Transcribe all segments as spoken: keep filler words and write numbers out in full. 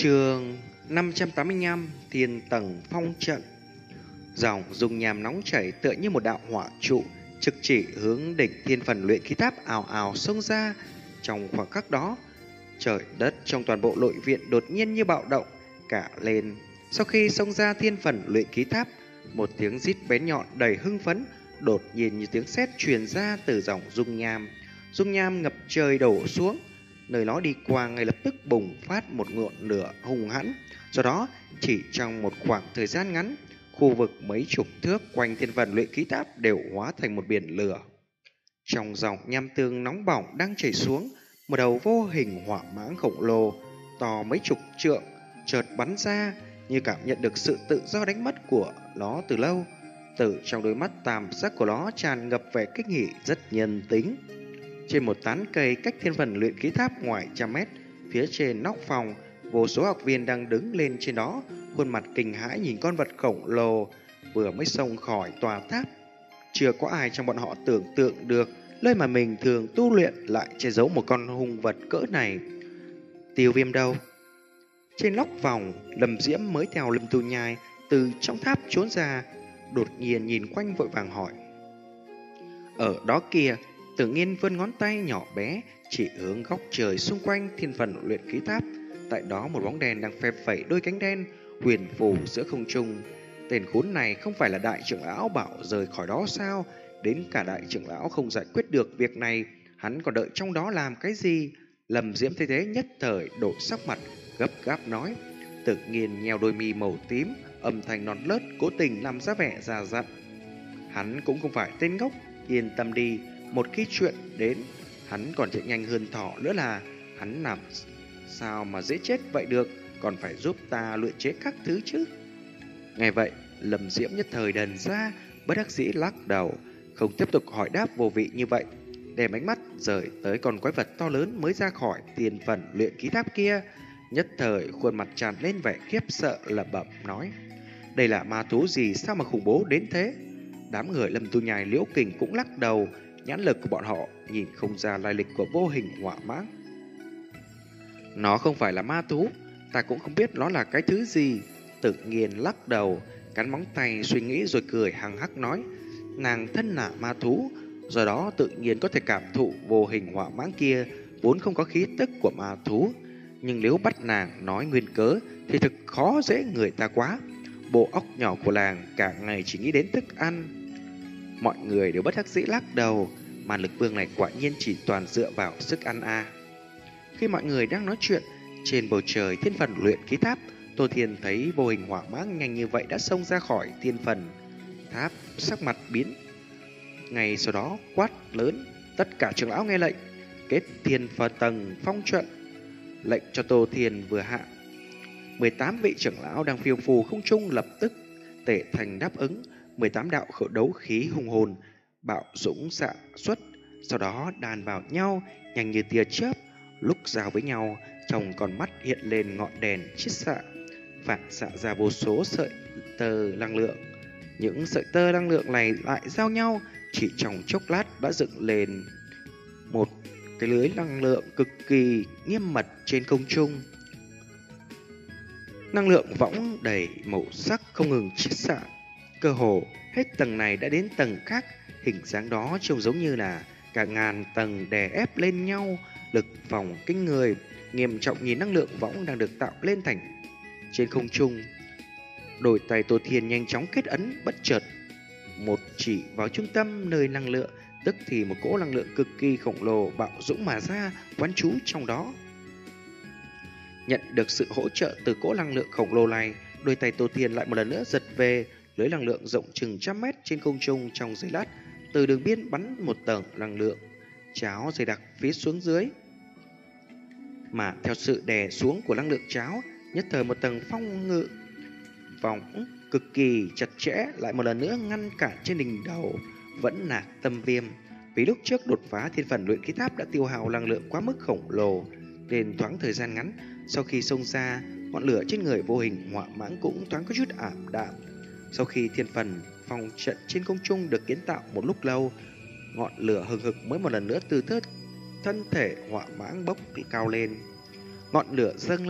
Chương năm trăm tám mươi lăm Thiên Tầng Phong Trận. Dòng dung nham nóng chảy tựa như một đạo hỏa trụ trực chỉ hướng đỉnh thiên phần luyện khí tháp ào ào xông ra. Trong khoảng khắc đó, trời đất trong toàn bộ nội viện đột nhiên như bạo động cả lên. Sau khi xông ra thiên phần luyện khí tháp, một tiếng rít bén nhọn đầy hưng phấn đột nhiên như tiếng sét truyền ra từ dòng dung nham. Dung nham ngập trời đổ xuống, nơi nó đi qua ngay lập tức bùng phát một ngọn lửa hùng hãn. Do đó, chỉ trong một khoảng thời gian ngắn, khu vực mấy chục thước quanh thiên phần luyện khí tháp đều hóa thành một biển lửa. Trong dòng nham tương nóng bỏng đang chảy xuống, một đầu vô hình hỏa mãng khổng lồ to mấy chục trượng chợt bắn ra, như cảm nhận được sự tự do đánh mất của nó từ lâu. Từ trong đôi mắt tam sắc của nó tràn ngập vẻ kinh hỉ rất nhân tính. Trên một tán cây cách thiên phần luyện khí tháp ngoài trăm mét, phía trên nóc phòng, vô số học viên đang đứng lên trên đó, khuôn mặt kinh hãi nhìn con vật khổng lồ vừa mới xông khỏi tòa tháp. Chưa có ai trong bọn họ tưởng tượng được nơi mà mình thường tu luyện lại che giấu một con hung vật cỡ này. Tiêu Viêm đâu? Trên nóc phòng, Lâm Diễm mới theo Lâm Tu Nhai từ trong tháp trốn ra, đột nhiên nhìn quanh vội vàng hỏi. Ở đó kia, Tử Nghiên vươn ngón tay nhỏ bé chỉ hướng góc trời xung quanh thiên phần luyện khí tháp. Tại đó một bóng đèn đang phe phẩy đôi cánh đen huyền phù giữa không trung. Tên khốn này không phải là đại trưởng lão bảo rời khỏi đó sao? Đến cả đại trưởng lão không giải quyết được việc này, hắn còn đợi trong đó làm cái gì? Lâm Diễm thấy thế nhất thời đổi sắc mặt, gấp gáp nói. Tử Nghiên nheo đôi mi màu tím, âm thanh non lớt cố tình làm ra vẻ già dặn. Hắn cũng không phải tên ngốc, yên tâm đi. Một khi chuyện đến, hắn còn chạy nhanh hơn thỏ nữa là hắn làm sao mà dễ chết vậy được, còn phải giúp ta luyện chế các thứ chứ. Nghe vậy, Lâm Diễm nhất thời đần ra, bất đắc dĩ lắc đầu, không tiếp tục hỏi đáp vô vị như vậy, đem ánh mắt rời tới con quái vật to lớn mới ra khỏi tiền phần luyện khí tháp kia. Nhất thời khuôn mặt tràn lên vẻ khiếp sợ lẩm bẩm nói: đây là ma thú gì sao mà khủng bố đến thế? Đám người Lâm Tu Nhai Liễu Kình cũng lắc đầu, nhãn lực của bọn họ nhìn không ra lai lịch của vô hình hỏa mãng. Nó không phải là ma thú, ta cũng không biết nó là cái thứ gì. Tự nhiên lắc đầu, cắn móng tay suy nghĩ rồi cười hằng hắc nói. Nàng thân là ma thú, do đó tự nhiên có thể cảm thụ vô hình hỏa mãng kia vốn không có khí tức của ma thú. Nhưng nếu bắt nàng nói nguyên cớ thì thực khó dễ người ta quá. Bộ óc nhỏ của làng cả ngày chỉ nghĩ đến thức ăn. Mọi người đều bất đắc dĩ lắc đầu, mà lực vương này quả nhiên chỉ toàn dựa vào sức ăn a. Khi mọi người đang nói chuyện, trên bầu trời thiên phần luyện khí tháp, Tô Thiên thấy vô hình hỏa mãng nhanh như vậy đã xông ra khỏi thiên phần tháp, sắc mặt biến. Ngay sau đó quát lớn, tất cả trưởng lão nghe lệnh, kết thiên phần tầng phong trận. Lệnh cho Tô Thiên vừa hạ, mười tám vị trưởng lão đang phiêu phù không trung lập tức tề thành đáp ứng. Mười tám đạo khẩu đấu khí hùng hồn bạo dũng xạ xuất, sau đó đàn vào nhau nhanh như tia chớp. Lúc giao với nhau, trong con mắt hiện lên ngọn đèn chiết xạ, phản xạ ra vô số sợi tơ năng lượng. Những sợi tơ năng lượng này lại giao nhau, chỉ trong chốc lát đã dựng lên một cái lưới năng lượng cực kỳ nghiêm mật trên không trung. Năng lượng võng đầy màu sắc không ngừng chiết xạ, cơ hồ hết tầng này đã đến tầng khác. Hình dáng đó trông giống như là cả ngàn tầng đè ép lên nhau, lực phòng kinh người. Nghiêm trọng nhìn năng lượng võng đang được tạo lên thành trên không trung. Đôi tay Tô Thiên nhanh chóng kết ấn, bất chợt một chỉ vào trung tâm nơi năng lượng, tức thì một cỗ năng lượng cực kỳ khổng lồ bạo dũng mà ra, quán trú trong đó. Nhận được sự hỗ trợ từ cỗ năng lượng khổng lồ này, đôi tay Tô Thiên lại một lần nữa giật về. Lưới năng lượng rộng chừng trăm mét trên không trung trong giây lát, từ đường biên bắn một tầng năng lượng cháo dày đặc phía xuống dưới. Mà theo sự đè xuống của năng lượng cháo, nhất thời một tầng phong ngự vòng cực kỳ chặt chẽ lại một lần nữa ngăn cản trên đỉnh đầu vẫn là Tâm Viêm. Vì lúc trước đột phá thiên phần luyện khí tháp đã tiêu hao năng lượng quá mức khổng lồ, nên thoáng thời gian ngắn sau khi xông ra, ngọn lửa trên người vô hình hỏa mãng cũng thoáng có chút ảm đạm. Sau khi thiên phần phong trận trên không trung được kiến tạo một lúc lâu, ngọn lửa hừng hực mới một lần nữa từ thớt thân thể hỏa mãng bốc cao lên. Ngọn lửa dâng lên,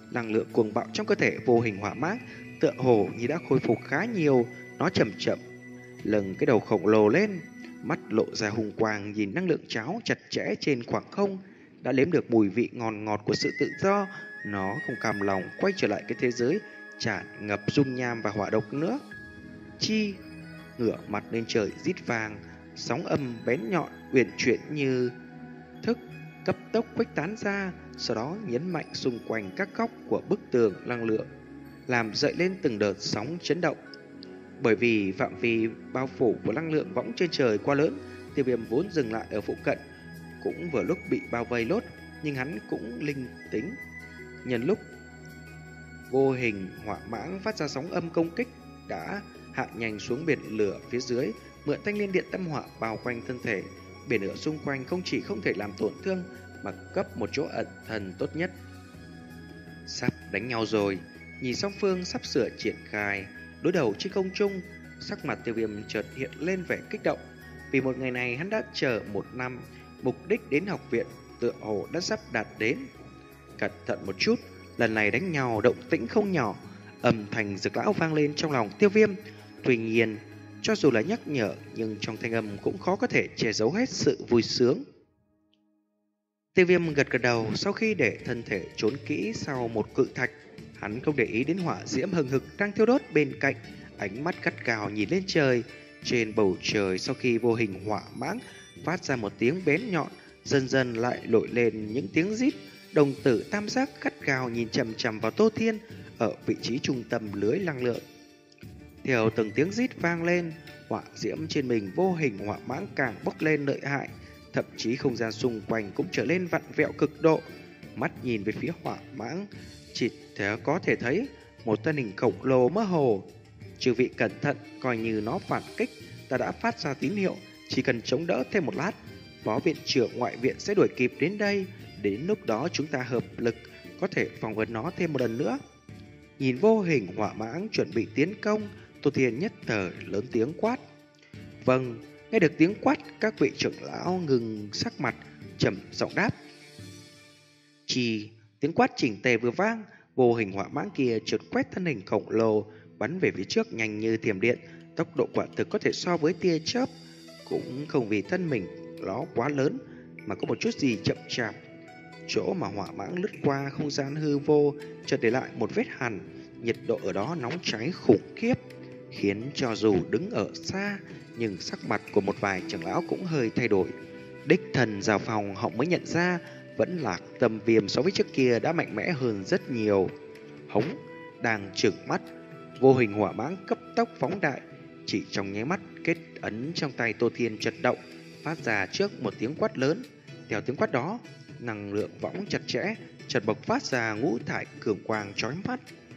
Năng lượng cuồng bạo trong cơ thể vô hình hỏa mãng tựa hồ như đã khôi phục khá nhiều. Nó chậm chậm lâng cái đầu khổng lồ lên, mắt lộ ra hùng quang nhìn năng lượng cháo chặt chẽ trên khoảng không. Đã nếm được mùi vị ngon ngọt của sự tự do, nó không cam lòng quay trở lại cái thế giới tràn ngập dung nham và hỏa độc nữa. Chi ngửa mặt lên trời rít vàng, sóng âm bén nhọn uyển chuyển như thức cấp tốc khuếch tán ra, sau đó nhấn mạnh xung quanh các góc của bức tường năng lượng, làm dậy lên từng đợt sóng chấn động. Bởi vì phạm vi bao phủ của năng lượng võng trên trời quá lớn, Tiêu Viêm vốn dừng lại ở phụ cận cũng vừa lúc bị bao vây lốt, nhưng hắn cũng linh tính. Nhân lúc vô hình hỏa mãng phát ra sóng âm công kích, đã hạ nhanh xuống biển lửa phía dưới, mượn thanh liên điện tâm hỏa bao quanh thân thể. Biển lửa xung quanh không chỉ không thể làm tổn thương, mà cấp một chỗ ẩn thần tốt nhất. Sắp đánh nhau rồi, nhìn song phương sắp sửa triển khai đối đầu trên không trung, sắc mặt Tiêu Viêm chợt hiện lên vẻ kích động. Vì một ngày này hắn đã chờ một năm, mục đích đến học viện tựa hồ đã sắp đạt đến. Cẩn thận một chút, lần này đánh nhau động tĩnh không nhỏ, âm thanh rực lão vang lên trong lòng Tiêu Viêm. Tuy nhiên, cho dù là nhắc nhở, nhưng trong thanh âm cũng khó có thể che giấu hết sự vui sướng. Tiêu Viêm gật gật đầu sau khi để thân thể trốn kỹ sau một cự thạch. Hắn không để ý đến hỏa diễm hừng hực đang thiêu đốt bên cạnh, ánh mắt gắt gao nhìn lên trời. Trên bầu trời sau khi vô hình hỏa mãng phát ra một tiếng bén nhọn, dần dần lại nổi lên những tiếng rít. Đồng tử tam giác gắt gao nhìn chằm chằm vào Tô Thiên ở vị trí trung tâm lưới năng lượng. Theo từng tiếng rít vang lên, hỏa diễm trên mình vô hình hỏa mãng càng bốc lên lợi hại, thậm chí không gian xung quanh cũng trở lên vặn vẹo cực độ. Mắt nhìn về phía hỏa mãng, chỉ thể có thể thấy một thân hình khổng lồ mơ hồ. Chư vị cẩn thận, coi như nó phản kích, ta đã phát ra tín hiệu, chỉ cần chống đỡ thêm một lát, phó viện trưởng ngoại viện sẽ đuổi kịp đến đây. Đến lúc đó chúng ta hợp lực có thể phòng vấn nó thêm một lần nữa. Nhìn vô hình hỏa mãng chuẩn bị tiến công, Tô Thiên nhất thời lớn tiếng quát. Vâng, nghe được tiếng quát, các vị trưởng lão ngừng sắc mặt, trầm giọng đáp. Chỉ tiếng quát chỉnh tề vừa vang, vô hình hỏa mãng kia trượt quét thân hình khổng lồ, bắn về phía trước nhanh như thiểm điện, tốc độ quả thực có thể so với tia chớp. Cũng không vì thân mình nó quá lớn mà có một chút gì chậm chạp. Chỗ mà hỏa mãng lướt qua không gian hư vô chợt để lại một vết hằn, nhiệt độ ở đó nóng cháy khủng khiếp, khiến cho dù đứng ở xa, nhưng sắc mặt của một vài trưởng lão cũng hơi thay đổi. Đích thần vào phòng họ mới nhận ra, vẫn là Tâm Viêm so với trước kia đã mạnh mẽ hơn rất nhiều. Hống đang trừng mắt, vô hình hỏa mãng cấp tốc phóng đại, chỉ trong nháy mắt kết ấn trong tay Tô Thiên chật động, phát ra trước một tiếng quát lớn. Theo tiếng quát đó, năng lượng võng chặt chẽ chợt bộc phát ra ngũ thải cường quang chói mắt.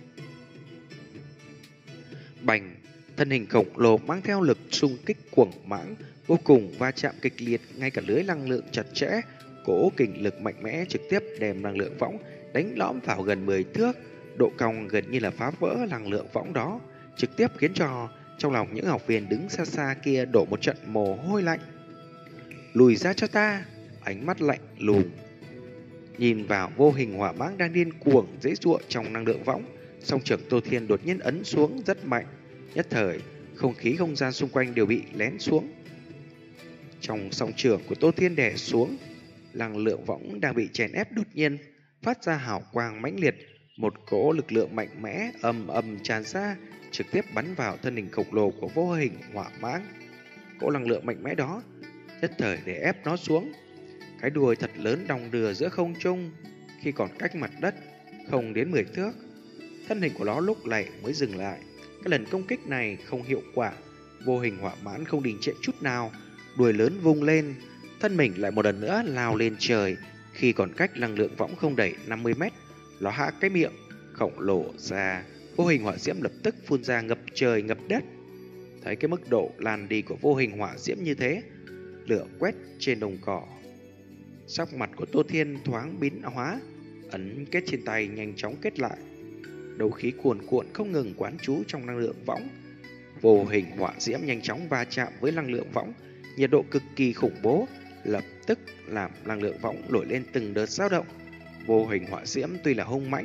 Bành, thân hình khổng lồ mang theo lực xung kích cuồng mãng vô cùng va chạm kịch liệt, ngay cả lưới năng lượng chặt chẽ, cỗ kình lực mạnh mẽ trực tiếp đem năng lượng võng đánh lõm vào gần mười thước, độ cong gần như là phá vỡ năng lượng võng đó, trực tiếp khiến cho trong lòng những học viên đứng xa xa kia đổ một trận mồ hôi lạnh. Lùi ra cho ta! Ánh mắt lạnh lùng nhìn vào vô hình hỏa mãng đang điên cuồng dễ dụa trong năng lượng võng, song trưởng Tô Thiên đột nhiên ấn xuống rất mạnh, nhất thời không khí không gian xung quanh đều bị lén xuống. Trong song trưởng của Tô Thiên đè xuống, năng lượng võng đang bị chèn ép đột nhiên phát ra hào quang mãnh liệt, một cỗ lực lượng mạnh mẽ ầm ầm tràn ra, trực tiếp bắn vào thân hình khổng lồ của vô hình hỏa mãng. Cỗ năng lượng mạnh mẽ đó nhất thời để ép nó xuống. Cái đuôi thật lớn đong đưa giữa không trung, khi còn cách mặt đất không đến mười thước, thân hình của nó lúc này mới dừng lại. Cái lần công kích này không hiệu quả, vô hình hỏa mãn không đình trệ chút nào, đuôi lớn vung lên, thân mình lại một lần nữa lao lên trời. Khi còn cách năng lượng võng không đầy năm mươi mét, nó hạ cái miệng khổng lồ ra, vô hình hỏa diễm lập tức phun ra ngập trời ngập đất. Thấy cái mức độ lan đi của vô hình hỏa diễm như thế, lửa quét trên đồng cỏ, sắc mặt của Tô Thiên thoáng biến hóa, ấn kết trên tay nhanh chóng kết lại. Đấu khí cuồn cuộn không ngừng quán trú trong năng lượng võng. Vô hình hỏa diễm nhanh chóng va chạm với năng lượng võng, nhiệt độ cực kỳ khủng bố, lập tức làm năng lượng võng nổi lên từng đợt dao động. Vô hình hỏa diễm tuy là hung mãnh,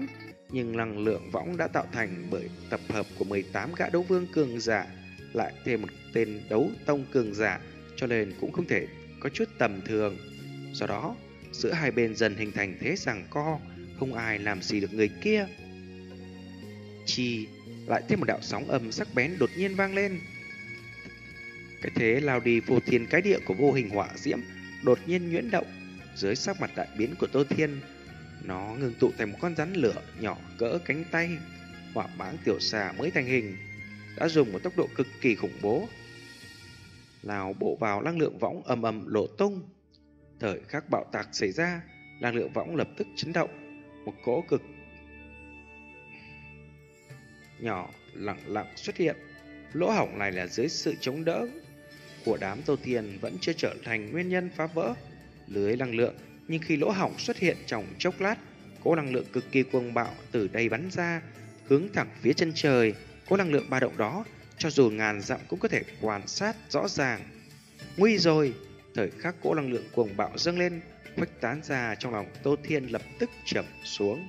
Nhưng năng lượng võng đã tạo thành bởi tập hợp của mười tám gã đấu vương cường giả, lại thêm một tên đấu tông cường giả, cho nên cũng không thể có chút tầm thường. Do đó, giữa hai bên dần hình thành thế giằng co, không ai làm gì được người kia. Chi, lại thêm một đạo sóng âm sắc bén đột nhiên vang lên. Cái thế lao đi vô thiên cái địa của vô hình hỏa diễm đột nhiên nhuyễn động. Dưới sắc mặt đại biến của Tô Thiên, nó ngưng tụ thành một con rắn lửa nhỏ cỡ cánh tay. Hỏa mãng tiểu xà mới thành hình đã dùng một tốc độ cực kỳ khủng bố, lao bộ vào năng lượng võng ầm ầm nổ tung. Thời khắc bạo tạc xảy ra, năng lượng võng lập tức chấn động, một cỗ cực nhỏ lặng lặng xuất hiện. Lỗ hổng này là dưới sự chống đỡ của đám Tô Thiên vẫn chưa trở thành nguyên nhân phá vỡ lưới năng lượng, nhưng khi lỗ hổng xuất hiện trong chốc lát, cỗ năng lượng cực kỳ cuồng bạo từ đây bắn ra, hướng thẳng phía chân trời. Cỗ năng lượng ba động đó, cho dù ngàn dặm cũng có thể quan sát rõ ràng. Nguy rồi! Thời khắc cỗ năng lượng cuồng bạo dâng lên, khuếch tán ra trong lòng Tô Thiên lập tức chậm xuống.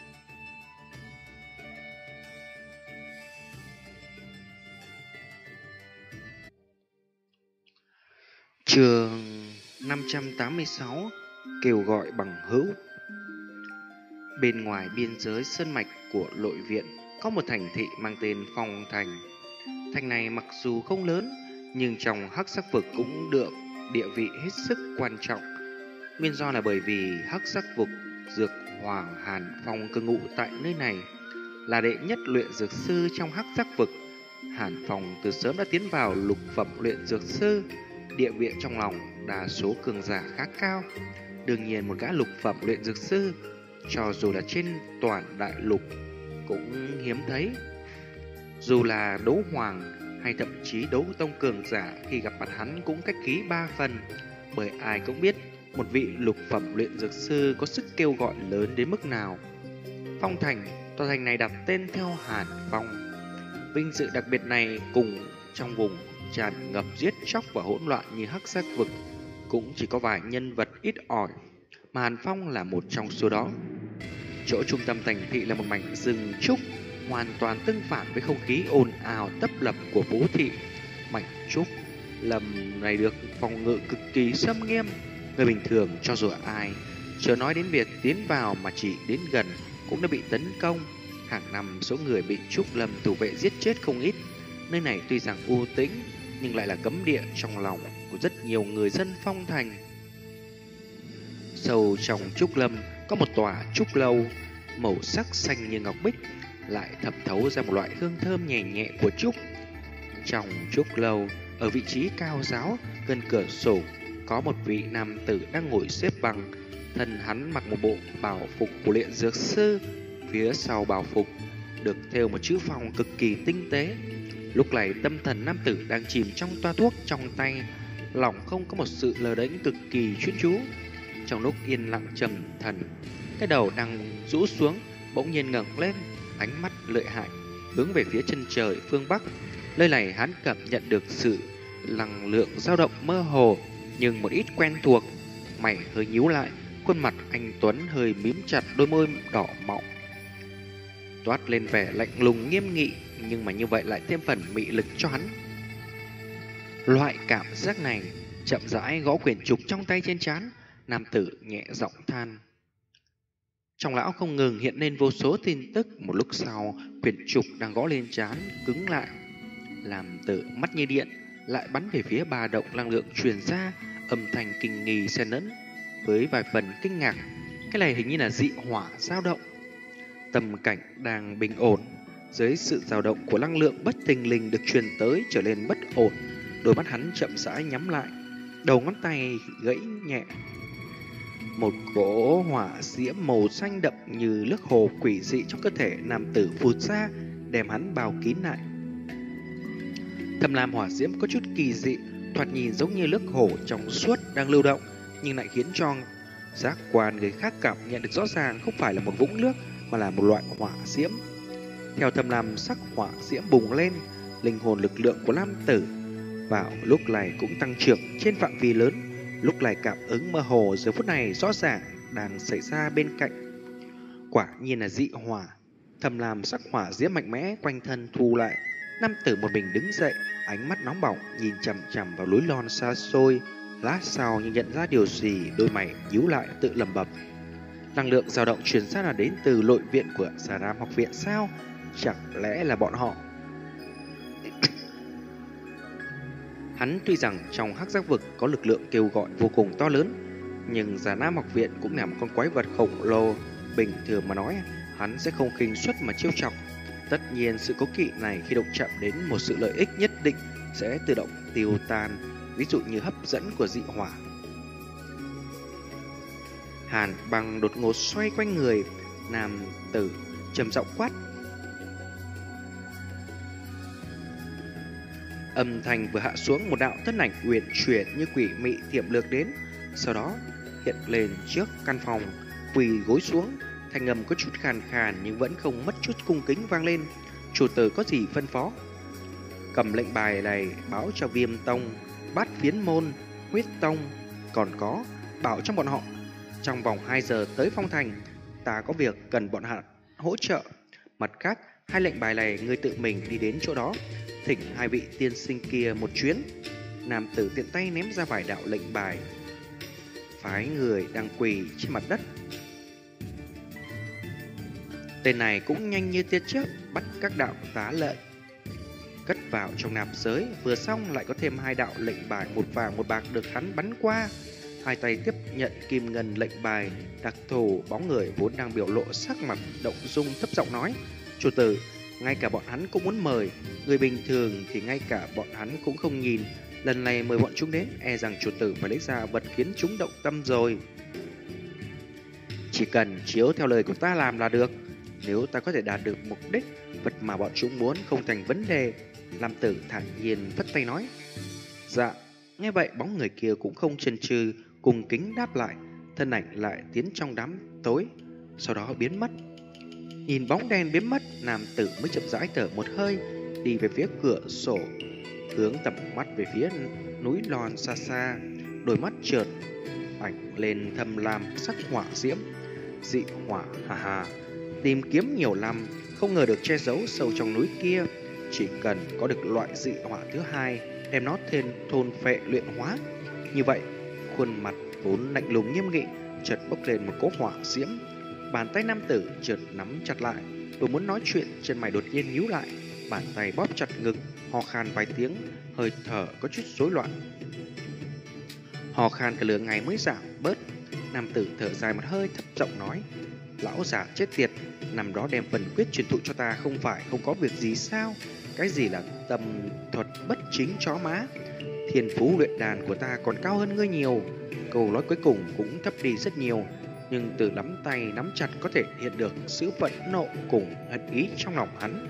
Chương năm trăm tám mươi sáu, kêu gọi bằng hữu. Bên ngoài biên giới sơn mạch của Lội Viện có một thành thị mang tên Phong Thành. Thành này mặc dù không lớn, nhưng trong hắc sắc vực cũng được địa vị hết sức quan trọng. Nguyên do là bởi vì hắc sắc vực dược Hoàng Hàn Phong cư ngụ tại nơi này, là đệ nhất luyện dược sư trong hắc sắc vực. Hàn Phong từ sớm đã tiến vào lục phẩm luyện dược sư, địa vị trong lòng đa số cường giả khá cao. Đương nhiên một gã lục phẩm luyện dược sư, cho dù là trên toàn đại lục, cũng hiếm thấy. Dù là đấu hoàng hay thậm chí đấu tông cường giả, khi gặp mặt hắn cũng cách khí ba phần. Bởi ai cũng biết một vị lục phẩm luyện dược sư có sức kêu gọi lớn đến mức nào. Phong Thành, tòa thành này đặt tên theo Hàn Phong. Vinh dự đặc biệt này cùng trong vùng tràn ngập giết chóc và hỗn loạn như hắc sắc vực cũng chỉ có vài nhân vật ít ỏi, mà Hàn Phong là một trong số đó. Chỗ trung tâm thành thị là một mảnh rừng trúc, hoàn toàn tương phản với không khí ồn ào tấp lập của phố thị. Mảnh trúc lầm này được phòng ngự cực kỳ xâm nghiêm, người bình thường cho dù ai, chưa nói đến việc tiến vào mà chỉ đến gần cũng đã bị tấn công. Hàng năm số người bị trúc lâm thủ vệ giết chết không ít. Nơi này tuy rằng u tĩnh nhưng lại là cấm địa trong lòng của rất nhiều người dân Phong Thành. Sâu trong trúc lâm có một tòa trúc lâu, màu sắc xanh như ngọc bích, lại thẩm thấu ra một loại hương thơm nhẹ nhẹ của trúc. Trong trúc lâu, ở vị trí cao ráo gần cửa sổ, có một vị nam tử đang ngồi xếp bằng. Thân hắn mặc một bộ bào phục của luyện dược sư, phía sau bào phục được thêu một chữ phong cực kỳ tinh tế. Lúc này tâm thần nam tử đang chìm trong toa thuốc trong tay, lòng không có một sự lờ đánh cực kỳ chuyên chú. Trong lúc yên lặng trầm thần, cái đầu đang rũ xuống bỗng nhiên ngẩng lên, ánh mắt lợi hại hướng về phía chân trời phương bắc. Nơi này hắn cảm nhận được sự năng lượng dao động mơ hồ nhưng một ít quen thuộc. Mày hơi nhíu lại, khuôn mặt anh tuấn hơi mím chặt, đôi môi đỏ mọng toát lên vẻ lạnh lùng nghiêm nghị, nhưng mà như vậy lại thêm phần mị lực cho hắn. Loại cảm giác này chậm rãi gõ quyển trục trong tay trên trán, nam tử nhẹ giọng than. Trong lão không ngừng hiện lên vô số tin tức. Một lúc sau, quyển trục đang gõ lên trán cứng lại, làm tử mắt như điện lại bắn về phía ba động năng lượng truyền ra, âm thanh kinh nghi xen lẫn với vài phần kinh ngạc. Cái này hình như là dị hỏa dao động. Tâm cảnh đang bình ổn, dưới sự dao động của năng lượng bất thình lình được truyền tới trở nên bất ổn. Đôi mắt hắn chậm rãi nhắm lại, đầu ngón tay gãy nhẹ. Một cỗ hỏa diễm màu xanh đậm như nước hồ quỷ dị trong cơ thể nam tử phụt ra, đem hắn bao kín lại. Thâm lam hỏa diễm có chút kỳ dị, thoạt nhìn giống như nước hồ trong suốt đang lưu động, nhưng lại khiến cho giác quan người khác cảm nhận được rõ ràng không phải là một vũng nước mà là một loại hỏa diễm. Theo thâm lam sắc hỏa diễm bùng lên, linh hồn lực lượng của nam tử vào lúc này cũng tăng trưởng trên phạm vi lớn. Lúc này cảm ứng mơ hồ giờ phút này rõ ràng đang xảy ra bên cạnh. Quả nhiên là dị hỏa. thầm làm sắc hỏa diễm mạnh mẽ quanh thân thu lại. Nam tử một mình đứng dậy, ánh mắt nóng bỏng nhìn chằm chằm vào núi non xa xôi. Lát sau như nhận ra điều gì, đôi mày nhíu lại tự lẩm bẩm. Năng lượng dao động truyền ra là đến từ nội viện của Xà Ram học viện sao? Chẳng lẽ là bọn họ? Hắn tuy rằng trong hắc giác vực có lực lượng kêu gọi vô cùng to lớn, nhưng Già Nam học viện cũng là một con quái vật khổng lồ. Bình thường mà nói, hắn sẽ không khinh suất mà trêu chọc. Tất nhiên sự cố kỵ này khi động chạm đến một sự lợi ích nhất định sẽ tự động tiêu tan, ví dụ như hấp dẫn của dị hỏa. Hàn Băng đột ngột xoay quanh người nam tử, trầm giọng quát. Âm thanh vừa hạ xuống, một đạo thân ảnh uyển chuyển như quỷ mị tiềm lược đến, sau đó hiện lên trước căn phòng, quỳ gối xuống. Thanh âm có chút khàn khàn nhưng vẫn không mất chút cung kính vang lên. Chủ tử có gì phân phó? Cầm lệnh bài này báo cho Viêm Tông, Bát Phiến Môn, Huyết Tông, còn có bảo trong bọn họ trong vòng hai giờ tới Phong Thành. Ta có việc cần bọn họ hỗ trợ. Mặt khác, hai lệnh bài này ngươi tự mình đi đến chỗ đó, thỉnh hai vị tiên sinh kia một chuyến. Nam tử tiện tay ném ra vài đạo lệnh bài, phái người đang quỳ trên mặt đất. Tên này cũng nhanh như tia chớp bắt các đạo tá lệnh cất vào trong nạp giới. Vừa xong lại có thêm hai đạo lệnh bài một vàng một bạc được hắn bắn qua. Hai tay tiếp nhận kim ngân lệnh bài đặc thù. Bóng người vốn đang biểu lộ sắc mặt động dung thấp giọng nói: Chủ tử, ngay cả bọn hắn cũng muốn mời. Người bình thường thì ngay cả bọn hắn cũng không nhìn. Lần này mời bọn chúng đến, e rằng chủ tử phải lấy ra vật khiến chúng động tâm rồi. Chỉ cần chiếu theo lời của ta làm là được. Nếu ta có thể đạt được mục đích, vật mà bọn chúng muốn không thành vấn đề. Lam tử thản nhiên vất tay nói. Dạ. Nghe vậy bóng người kia cũng không chần chừ, cùng kính đáp lại. Thân ảnh lại tiến trong đám tối, sau đó biến mất. Nhìn bóng đen biến mất, nam tử mới chậm rãi thở một hơi, đi về phía cửa sổ, hướng tầm mắt về phía núi non xa xa. Đôi mắt chợt ảnh lên thâm lam sắc hỏa diễm. Dị hỏa, hà hà. Tìm kiếm nhiều năm, không ngờ được che giấu sâu trong núi kia. Chỉ cần có được loại dị hỏa thứ hai, đem nó thêm thôn phệ luyện hóa. Như vậy, khuôn mặt vốn lạnh lùng nghiêm nghị chợt bốc lên một cỗ hỏa diễm. Bàn tay nam tử chợt nắm chặt lại, vừa muốn nói chuyện, chân mày đột nhiên nhíu lại, bàn tay bóp chặt ngực, ho khan vài tiếng, hơi thở có chút rối loạn. Ho khan cả lửa ngày mới giảm bớt. Nam tử thở dài một hơi, thấp giọng nói: Lão già chết tiệt, năm đó đem phần quyết truyền thụ cho ta không phải không có việc gì sao? Cái gì là tâm thuật bất chính chó má? Thiên phú luyện đàn của ta còn cao hơn ngươi nhiều. Câu nói cuối cùng cũng thấp đi rất nhiều, nhưng từ nắm tay nắm chặt có thể hiện được sự phẫn nộ cùng hận ý trong lòng hắn.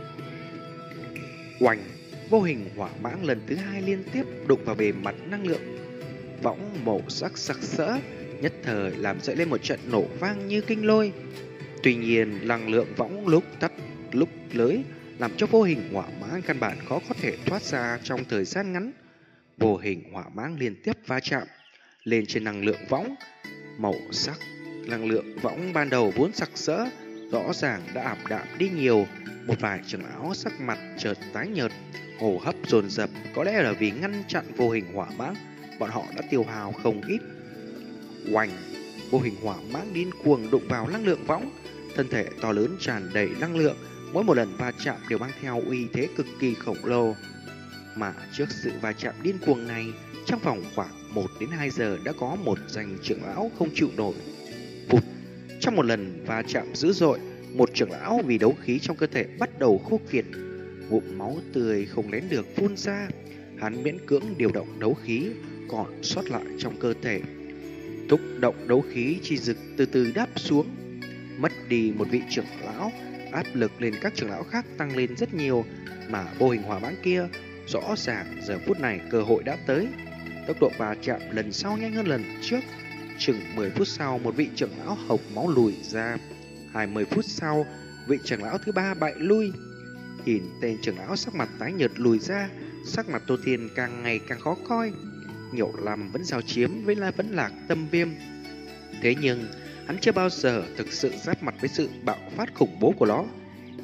Oanh, vô hình hỏa mãng lần thứ hai liên tiếp đụng vào bề mặt năng lượng võng màu sắc sặc sỡ, nhất thời làm dậy lên một trận nổ vang như kinh lôi. Tuy nhiên, năng lượng võng lúc tắt lúc lới, làm cho vô hình hỏa mãng căn bản khó có thể thoát ra trong thời gian ngắn. Vô hình hỏa mãng liên tiếp va chạm lên trên năng lượng võng. Màu sắc năng lượng võng ban đầu vốn sặc sỡ, rõ ràng đã ảm đạm đi nhiều. Một vài trưởng lão sắc mặt chợt tái nhợt, hô hấp dồn dập. Có lẽ là vì ngăn chặn vô hình hỏa mãng, bọn họ đã tiêu hao không ít. Oanh, vô hình hỏa mãng điên cuồng đụng vào năng lượng võng. Thân thể to lớn tràn đầy năng lượng, mỗi một lần va chạm đều mang theo uy thế cực kỳ khổng lồ. Mà trước sự va chạm điên cuồng này, trong vòng khoảng một đến hai giờ đã có một danh trưởng lão không chịu nổi. Vụt, trong một lần va chạm dữ dội, một trưởng lão vì đấu khí trong cơ thể bắt đầu khô kiệt, ngụm máu tươi không nén được phun ra. Hắn miễn cưỡng điều động đấu khí còn sót lại trong cơ thể, thúc động đấu khí chi dực từ từ đáp xuống. Mất đi một vị trưởng lão, áp lực lên các trưởng lão khác tăng lên rất nhiều. Mà vô hình hỏa mãng kia rõ ràng giờ phút này cơ hội đã tới. Tốc độ va chạm lần sau nhanh hơn lần trước. Chừng mười phút sau, một vị trưởng lão hộc máu lùi ra. hai mươi phút sau, vị trưởng lão thứ ba bại lui. Nhìn tên trưởng lão sắc mặt tái nhợt lùi ra, sắc mặt Tô Thiên càng ngày càng khó coi. Nhiều năm vẫn giao chiếm với La Vấn Lạc Tâm Viêm, thế nhưng hắn chưa bao giờ thực sự giáp mặt với sự bạo phát khủng bố của nó.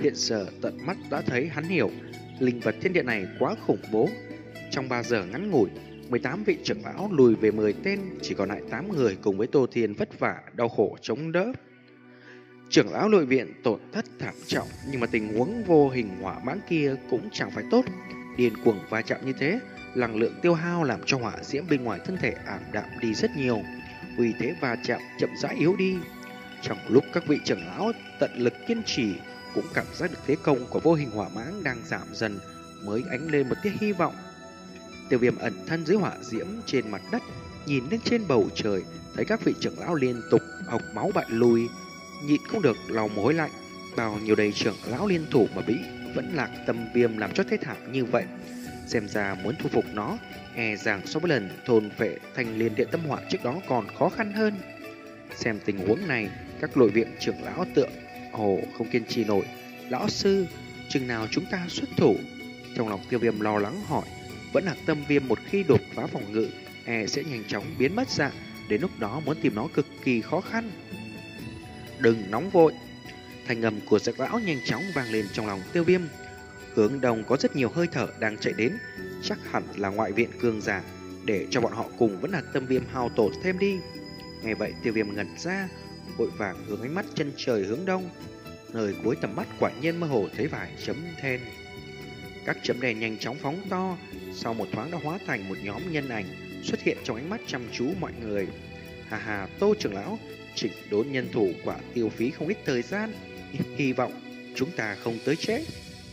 Hiện giờ tận mắt đã thấy hắn hiểu, linh vật thiên địa này quá khủng bố. Trong ba giờ ngắn ngủi, mười tám vị trưởng lão lùi về mười tên, chỉ còn lại tám người cùng với Tô Thiên vất vả, đau khổ chống đỡ. Trưởng lão nội viện tổn thất thảm trọng, nhưng mà tình huống vô hình hỏa mãng kia cũng chẳng phải tốt. Điên cuồng va chạm như thế, năng lượng tiêu hao làm cho hỏa diễm bên ngoài thân thể ảm đạm đi rất nhiều, vì thế va chạm chậm rãi yếu đi. Trong lúc các vị trưởng lão tận lực kiên trì, cũng cảm giác được thế công của vô hình hỏa mãng đang giảm dần, mới ánh lên một tia hy vọng. Tiêu Viêm ẩn thân dưới hỏa diễm trên mặt đất, nhìn lên trên bầu trời, thấy các vị trưởng lão liên tục hộc máu bại lui, nhịn không được lòng mồ hôi lạnh. Bao nhiêu đầy trưởng lão liên thủ mà bị vẫn lạc tâm viêm làm cho thế thảm như vậy. Xem ra muốn thu phục nó, e rằng so với lần thôn phệ thành liên điện tâm hỏa trước đó còn khó khăn hơn. Xem tình huống này, các nội viện trưởng lão tựa hồ không kiên trì nổi. Lão sư, chừng nào chúng ta xuất thủ? Trong lòng Tiêu Viêm lo lắng hỏi. Vẫn lạc tâm viêm một khi đột phá phòng ngự, e sẽ nhanh chóng biến mất dạng. Đến lúc đó muốn tìm nó cực kỳ khó khăn. Đừng nóng vội. Thành âm của giặc lão nhanh chóng vang lên trong lòng Tiêu Viêm. Hướng đông có rất nhiều hơi thở đang chạy đến, chắc hẳn là ngoại viện cường giả, để cho bọn họ cùng vẫn là tâm viêm hao tổn thêm đi. Nghe vậy Tiêu Viêm ngẩn ra, vội vàng hướng ánh mắt chân trời hướng đông. Nơi cuối tầm mắt quả nhiên mơ hồ thấy vài chấm đen. Các chấm đen nhanh chóng phóng to, sau một thoáng đã hóa thành một nhóm nhân ảnh xuất hiện trong ánh mắt chăm chú mọi người. Hà hà, Tô trưởng lão, chỉnh đốn nhân thủ quả tiêu phí không ít thời gian, hy vọng chúng ta không tới chết.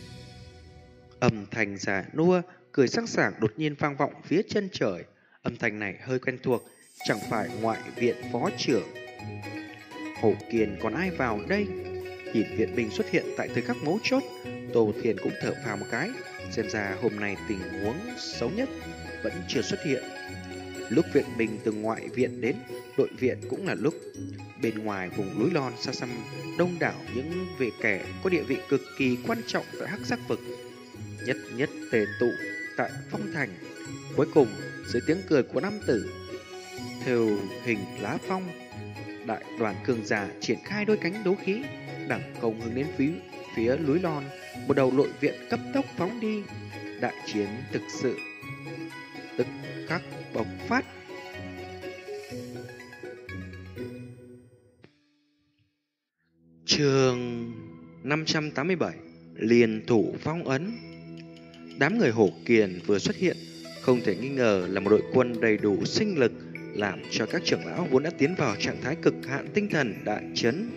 Âm thanh già nua cười sắc sảng đột nhiên vang vọng phía chân trời. Âm thanh này hơi quen thuộc, chẳng phải ngoại viện phó trưởng Hổ Kiền còn ai vào đây? Nhìn viện binh xuất hiện tại thời khắc mấu chốt, Tô Thiên cũng thở phào một cái. Xem ra hôm nay tình huống xấu nhất vẫn chưa xuất hiện. Lúc viện binh từ ngoại viện đến nội viện cũng là lúc bên ngoài vùng núi non xa xăm đông đảo những vị kẻ có địa vị cực kỳ quan trọng tại Hắc Giác vực nhất nhất tề tụ tại Phong Thành. Cuối cùng dưới tiếng cười của nam tử thêu hình lá phong, đại đoàn cường giả triển khai đôi cánh đấu khí, đẳng công hướng đến phía phía núi non. Một đầu nội viện cấp tốc phóng đi. Đại chiến thực sự tức khắc bộc phát. Chương năm trăm tám mươi bảy, liên thủ phong ấn. Đám người Hổ Kiền vừa xuất hiện, không thể nghi ngờ là một đội quân đầy đủ sinh lực, làm cho các trưởng lão vốn đã tiến vào trạng thái cực hạn tinh thần đại chấn.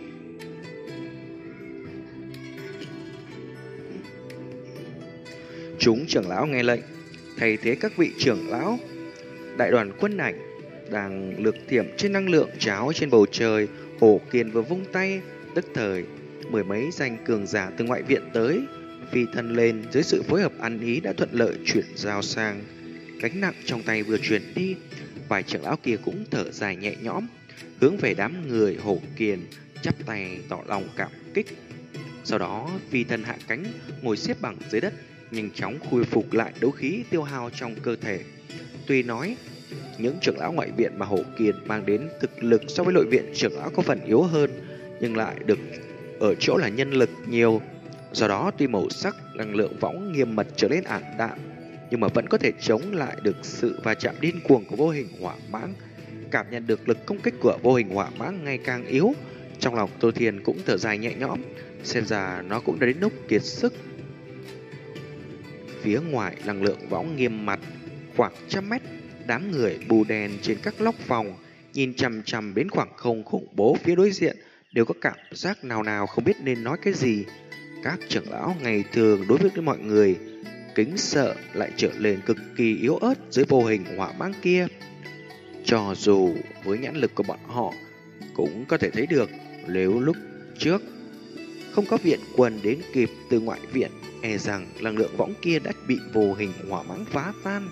Chúng trưởng lão nghe lệnh, thay thế các vị trưởng lão. Đại đoàn quân ảnh đang lược thiểm trên năng lượng cháo trên bầu trời. Hổ Kiền vừa vung tay, tức thời mười mấy danh cường giả từ ngoại viện tới, phi thân lên. Dưới sự phối hợp ăn ý đã thuận lợi chuyển giao sang. Gánh nặng trong tay vừa chuyển đi, vài trưởng lão kia cũng thở dài nhẹ nhõm, hướng về đám người Hổ Kiền chắp tay tỏ lòng cảm kích. Sau đó phi thân hạ cánh, ngồi xếp bằng dưới đất, nhanh chóng khôi phục lại đấu khí tiêu hao trong cơ thể. Tuy nói những trưởng lão ngoại viện mà Hổ Kiền mang đến thực lực so với nội viện trưởng lão có phần yếu hơn, nhưng lại được ở chỗ là nhân lực nhiều. Do đó tuy màu sắc năng lượng võng nghiêm mật trở nên ảm đạm, nhưng mà vẫn có thể chống lại được sự va chạm điên cuồng của vô hình hỏa mãng. Cảm nhận được lực công kích của vô hình hỏa mãng ngày càng yếu, trong lòng Tô Thiên cũng thở dài nhẹ nhõm, xem ra nó cũng đã đến lúc kiệt sức. Phía ngoài năng lượng võng nghiêm mặt khoảng trăm mét, đám người bù đèn trên các lóc phòng nhìn chằm chằm đến khoảng không khủng bố phía đối diện, đều có cảm giác nào nào không biết nên nói cái gì. Các trưởng lão ngày thường đối với mọi người kính sợ lại trở lên cực kỳ yếu ớt dưới vô hình hỏa mãng kia. Cho dù với nhãn lực của bọn họ cũng có thể thấy được, nếu lúc trước không có viện quân đến kịp từ ngoại viện, e rằng năng lượng võng kia đã bị vô hình hỏa mãng phá tan.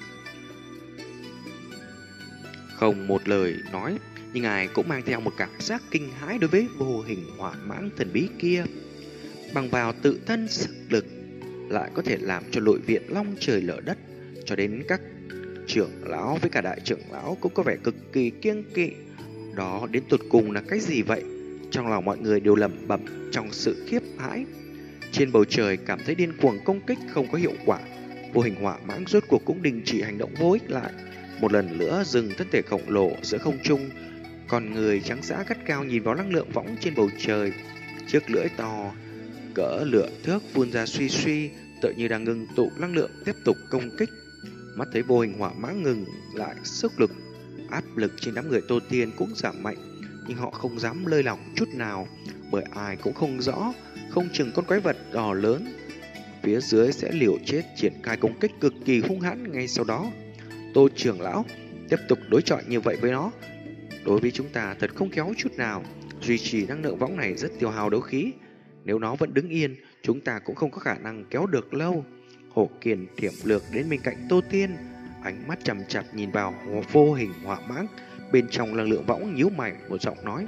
Không một lời nói, nhưng ai cũng mang theo một cảm giác kinh hãi đối với vô hình hỏa mãng thần bí kia. Bằng vào tự thân sức lực lại có thể làm cho nội viện long trời lở đất, cho đến các trưởng lão với cả đại trưởng lão cũng có vẻ cực kỳ kiêng kỵ. Đó đến tột cùng là cái gì vậy? Trong lòng mọi người đều lẩm bẩm trong sự khiếp hãi. trên bầu trời cảm thấy điên cuồng công kích không có hiệu quả. Vô hình hỏa mãng rốt cuộc cũng đình chỉ hành động vô ích lại, một lần nữa dừng thân thể khổng lồ giữa không trung. Còn người trắng dã gắt cao nhìn vào năng lượng võng trên bầu trời, chiếc lưỡi to cỡ lửa thước phun ra suy suy, tựa như đang ngừng tụ năng lượng tiếp tục công kích. Mắt thấy vô hình hỏa mãng ngừng lại sức lực, áp lực trên đám người Tô Thiên cũng giảm mạnh, nhưng họ không dám lơi lỏng chút nào, bởi ai cũng không rõ, không chừng con quái vật đỏ lớn phía dưới sẽ liều chết triển khai công kích cực kỳ hung hãn ngay sau đó. Tô trưởng lão tiếp tục đối chọi như vậy với nó, đối với chúng ta thật không khéo chút nào. Duy trì năng lượng võng này rất tiêu hao đấu khí, nếu nó vẫn đứng yên, chúng ta cũng không có khả năng kéo được lâu. Hổ Kiền thiểm lược đến bên cạnh Tô Tiên, ánh mắt chằm chằm nhìn vào vô hình hỏa mãng bên trong năng lượng võng, nhíu mày một giọng nói.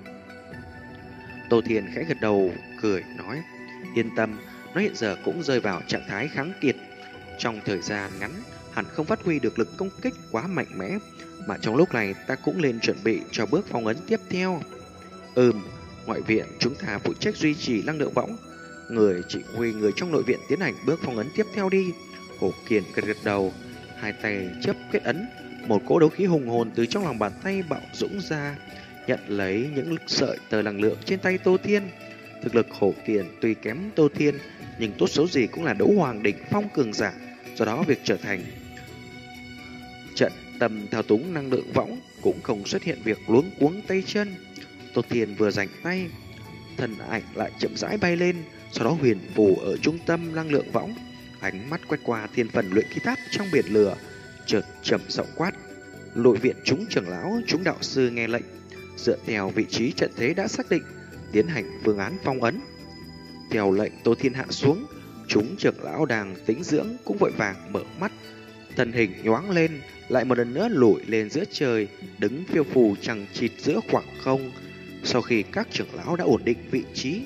Tô Thiên khẽ gật đầu cười nói: yên tâm, nó hiện giờ cũng rơi vào trạng thái kháng kiệt, trong thời gian ngắn hẳn không phát huy được lực công kích quá mạnh mẽ, mà trong lúc này ta cũng nên chuẩn bị cho bước phong ấn tiếp theo. Ừm, ngoại viện chúng ta phụ trách duy trì năng lượng võng, người chỉ huy người trong nội viện tiến hành bước phong ấn tiếp theo đi. Hổ Kiền gật gật đầu, hai tay chấp kết ấn, một cỗ đấu khí hùng hồn từ trong lòng bàn tay bạo dũng ra, nhận lấy những sợi tờ năng lượng trên tay Tô Thiên. Thực lực Hổ Kiền tuy kém Tô Thiên, nhưng tốt xấu gì cũng là đấu hoàng đỉnh phong cường giả, do đó việc trở thành trận tầm thao túng năng lượng võng cũng không xuất hiện việc luống cuống tay chân. Tô Thiên vừa giành tay, thân ảnh lại chậm rãi bay lên, sau đó huyền phù ở trung tâm năng lượng võng, ánh mắt quét qua thiên phần luyện khí tháp trong biển lửa, chợt trầm giọng quát: nội viện chúng trưởng lão, chúng đạo sư nghe lệnh, dựa theo vị trí trận thế đã xác định, tiến hành phương án phong ấn. Theo lệnh Tô Thiên hạ xuống, chúng trưởng lão đang tĩnh dưỡng cũng vội vàng mở mắt, thân hình nhoáng lên, lại một lần nữa lủi lên giữa trời, đứng phiêu phù chằng chịt giữa khoảng không. Sau khi các trưởng lão đã ổn định vị trí,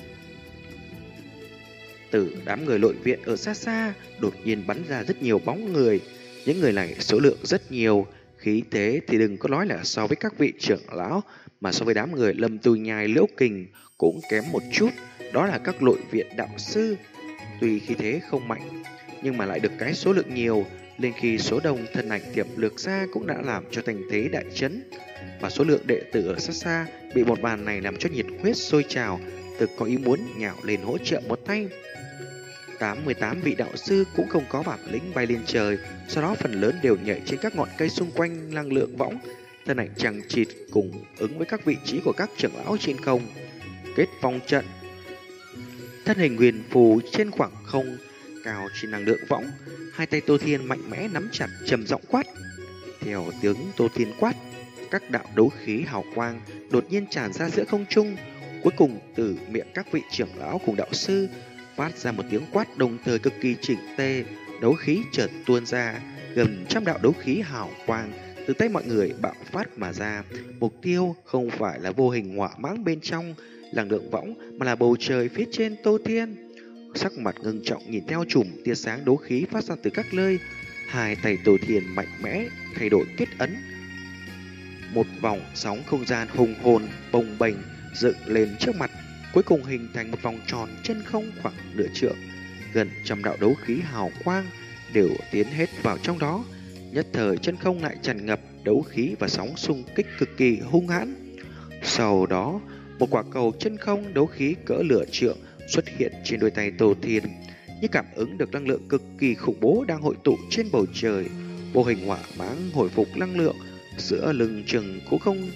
từ đám người nội viện ở xa xa đột nhiên bắn ra rất nhiều bóng người. Những người này số lượng rất nhiều, khí thế thì đừng có nói là so với các vị trưởng lão, mà so với đám người Lâm Tu Nhai, Liễu Kình cũng kém một chút. Đó là các nội viện đạo sư, tuy khí thế không mạnh nhưng mà lại được cái số lượng nhiều, nên khi số đông thân ảnh tiệp lược ra cũng đã làm cho tình thế đại chấn. Và số lượng đệ tử ở xa xa bị một màn này làm cho nhiệt huyết sôi trào, thực có ý muốn nhào lên hỗ trợ một tay. Tám mươi tám vị đạo sư cũng không có bản lĩnh bay lên trời, sau đó phần lớn đều nhảy trên các ngọn cây xung quanh năng lượng võng, thân ảnh chằng chịt cùng ứng với các vị trí của các trưởng lão trên không. Kết phong trận, thân hình huyền phù trên khoảng không cao trên năng lượng võng, hai tay Tô Thiên mạnh mẽ nắm chặt, trầm giọng quát. Theo tiếng Tô Thiên quát, các đạo đấu khí hào quang đột nhiên tràn ra giữa không trung, cuối cùng từ miệng các vị trưởng lão cùng đạo sư phát ra một tiếng quát đồng thời cực kỳ chỉnh tề, đấu khí chợt tuôn ra, gần trăm đạo đấu khí hào quang từ tay mọi người bạo phát mà ra. Mục tiêu không phải là vô hình hỏa mãng bên trong năng lượng võng, mà là bầu trời phía trên Tô Thiên. Sắc mặt ngưng trọng nhìn theo chùm tia sáng đấu khí phát ra từ các nơi, hai tay Tô Thiên mạnh mẽ thay đổi kết ấn, một vòng sóng không gian hùng hồn bồng bềnh dựng lên trước mặt, cuối cùng hình thành một vòng tròn chân không khoảng nửa trượng. Gần trăm đạo đấu khí hào quang đều tiến hết vào trong đó, nhất thời chân không lại tràn ngập đấu khí và sóng xung kích cực kỳ hung hãn. Sau đó, một quả cầu chân không đấu khí cỡ lửa trượng xuất hiện trên đôi tay Tô Thiên, như cảm ứng được năng lượng cực kỳ khủng bố đang hội tụ trên bầu trời. Vô hình hỏa mãng hồi phục năng lượng giữa lưng chừng cũng không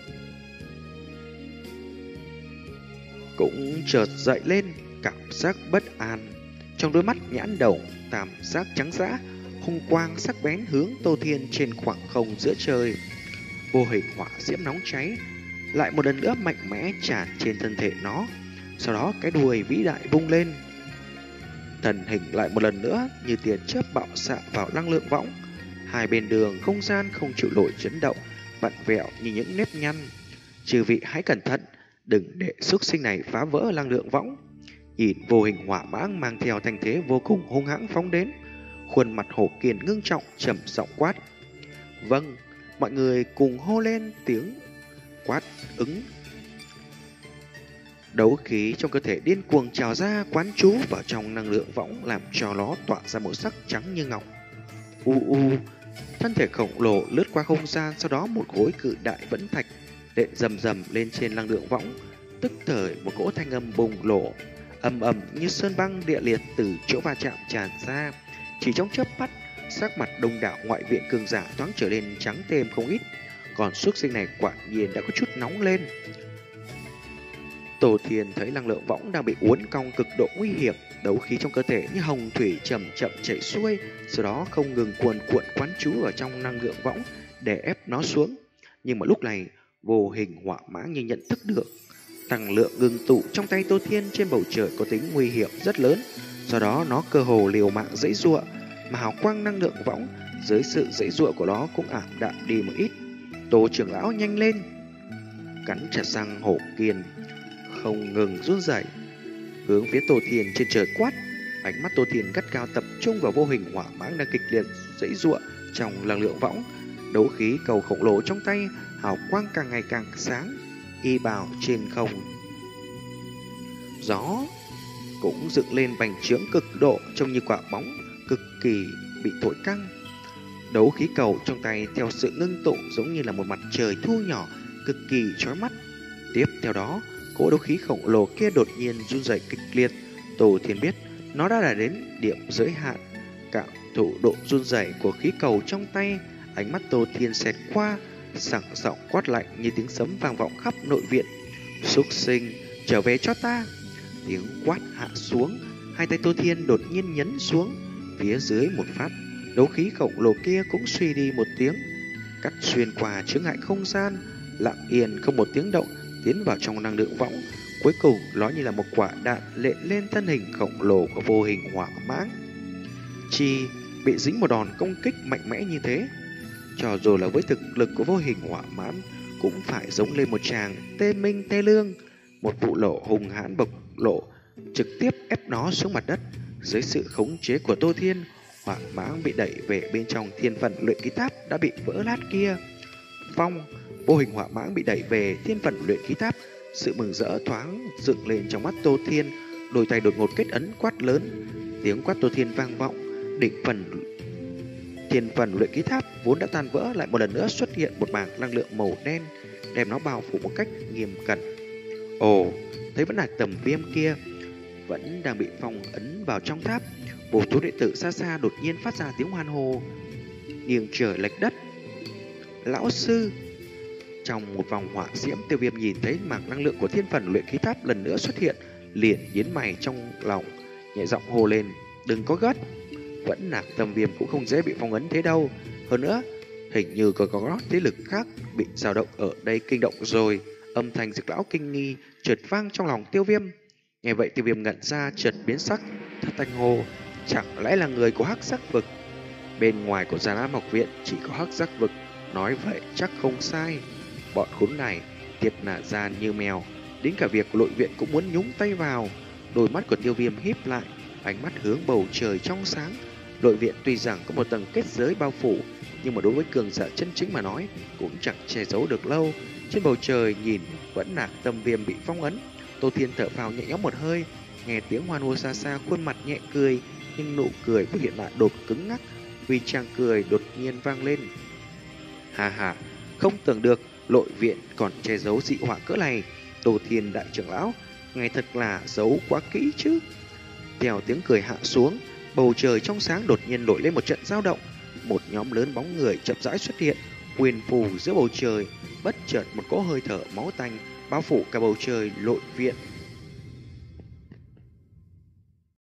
cũng chợt dậy lên, cảm giác bất an. Trong đôi mắt nhãn đầu tam giác trắng dã, hung quang sắc bén hướng Tô Thiên trên khoảng không giữa trời. Vô hình hỏa diễm nóng cháy lại một lần nữa mạnh mẽ tràn trên thân thể nó, sau đó cái đuôi vĩ đại vung lên, thần hình lại một lần nữa như tia chớp bạo xạ vào năng lượng võng. Hai bên đường không gian không chịu nổi chấn động, vặn vẹo như những nếp nhăn. Chư vị hãy cẩn thận, đừng để xúc sinh này phá vỡ năng lượng võng. Nhìn vô hình hỏa mãng mang theo thanh thế vô cùng hung hãng phóng đến, khuôn mặt Hổ Kiền ngưng trọng trầm giọng quát. Vâng, mọi người cùng hô lên tiếng quát ứng. Đấu khí trong cơ thể điên cuồng trào ra, quán trú vào trong năng lượng võng, làm cho nó tỏa ra màu sắc trắng như ngọc. U u, thân thể khổng lồ lướt qua không gian, sau đó một khối cự đại vẫn thạch đệm rầm rầm lên trên năng lượng võng. Tức thời một cỗ thanh âm bùng nổ, ầm ầm như sơn băng địa liệt từ chỗ va chạm tràn ra. Chỉ trong chớp mắt, sắc mặt đông đảo ngoại viện cường giả thoáng trở nên trắng thêm không ít. Còn xuất sinh này quả nhiên đã có chút nóng lên. Tô Thiên thấy năng lượng võng đang bị uốn cong cực độ nguy hiểm, đấu khí trong cơ thể như hồng thủy chậm chậm chảy xuôi, sau đó không ngừng cuồn cuộn quán trú ở trong năng lượng võng để ép nó xuống. Nhưng mà lúc này, vô hình hỏa mãng như nhận thức được năng lượng ngưng tụ trong tay Tô Thiên trên bầu trời có tính nguy hiểm rất lớn. Do đó nó cơ hồ liều mạng giãy giụa, mà hào quang năng lượng võng dưới sự giãy giụa của nó cũng ảm đạm đi một ít. Tô trưởng lão nhanh lên, cắn chặt răng hổ kiên, không ngừng run rẩy, hướng phía Tô Thiên trên trời quát. Ánh mắt Tô Thiên gắt cao tập trung vào vô hình hỏa mãng đang kịch liệt giãy giụa trong năng lượng võng. Đấu khí cầu khổng lồ trong tay, hào quang càng ngày càng sáng, y bào trên không gió cũng dựng lên bành trướng cực độ, trông như quả bóng cực kỳ bị thổi căng. Đấu khí cầu trong tay theo sự ngưng tụ giống như là một mặt trời thu nhỏ, cực kỳ chói mắt. Tiếp theo đó, cỗ đấu khí khổng lồ kia đột nhiên run rẩy kịch liệt. Tô Thiên biết nó đã đạt đến điểm giới hạn, cảm thụ độ run rẩy của khí cầu trong tay. Ánh mắt Tô Thiên xẹt qua, sảng giọng quát lạnh như tiếng sấm vang vọng khắp nội viện. Súc sinh, trở về cho ta! Tiếng quát hạ xuống, hai tay Tô Thiên đột nhiên nhấn xuống. Phía dưới một phát, đấu khí khổng lồ kia cũng suy đi một tiếng, cắt xuyên qua chướng ngại không gian, lặng yên không một tiếng động tiến vào trong năng lượng võng. Cuối cùng nó như là một quả đạn lện lên thân hình khổng lồ của vô hình hỏa mãng. Chi bị dính một đòn công kích mạnh mẽ như thế, cho dù là với thực lực của vô hình hỏa mãng cũng phải giống lên một tràng tê minh tê lương. Một vụ nổ hùng hãn bộc lộ, trực tiếp ép nó xuống mặt đất. Dưới sự khống chế của Tô Thiên, hỏa mãng bị đẩy về bên trong thiên phần luyện khí tháp đã bị vỡ nát kia. Phong, vô hình hỏa mãng bị đẩy về thiên phần luyện khí tháp. Sự mừng rỡ thoáng dựng lên trong mắt Tô Thiên, đôi tay đột ngột kết ấn quát lớn. Tiếng quát Tô Thiên vang vọng, đỉnh phần thiên phần luyện khí tháp vốn đã tan vỡ lại một lần nữa xuất hiện một mảng năng lượng màu đen, đem nó bao phủ một cách nghiêm cẩn. Ồ, thấy vẫn là tầm viêm kia vẫn đang bị phong ấn vào trong tháp. Vô số đệ tử xa xa đột nhiên phát ra tiếng hoan hô, nghiêng trời lệch đất. Lão sư! Trong một vòng hỏa diễm, Tiêu Viêm nhìn thấy mảng năng lượng của thiên phần luyện khí tháp lần nữa xuất hiện, liền nhíu mày trong lòng, nhẹ giọng hô lên: đừng có gấp, vẫn nạp Tầm Viêm cũng không dễ bị phong ấn thế đâu. Hơn nữa, hình như còn có thế lực khác bị dao động ở đây kinh động rồi. Âm thanh Dực lão kinh nghi chợt vang trong lòng Tiêu Viêm. Nghe vậy Tiêu Viêm ngẩn ra, chợt biến sắc, thất thanh hô: chẳng lẽ là người của Hắc Giác vực? Bên ngoài của Già Lam học viện chỉ có Hắc Giác vực, nói vậy chắc không sai. Bọn khốn này thiệt là gian như mèo, đến cả việc của nội viện cũng muốn nhúng tay vào. Đôi mắt của Tiêu Viêm híp lại, ánh mắt hướng bầu trời trong sáng. Nội viện tuy rằng có một tầng kết giới bao phủ, nhưng mà đối với cường giả chân chính mà nói cũng chẳng che giấu được lâu. Trên bầu trời nhìn vẫn là Tầm Viêm bị phong ấn. Tô Thiên thở phào nhẹ nhõm một hơi, nghe tiếng hoan hô xa xa, khuôn mặt nhẹ cười, nhưng nụ cười của hiện lại đột cứng ngắc, vì chàng cười đột nhiên vang lên. Hà hà, không tưởng được nội viện còn che giấu dị hỏa cỡ này. Tô Thiên đại trưởng lão, ngày thật là giấu quá kỹ chứ. Theo tiếng cười hạ xuống, bầu trời trong sáng đột nhiên nổi lên một trận dao động. Một nhóm lớn bóng người chậm rãi xuất hiện, huyền phù giữa bầu trời. Bất chợt một cỗ hơi thở máu tanh bao phủ cả bầu trời nội viện.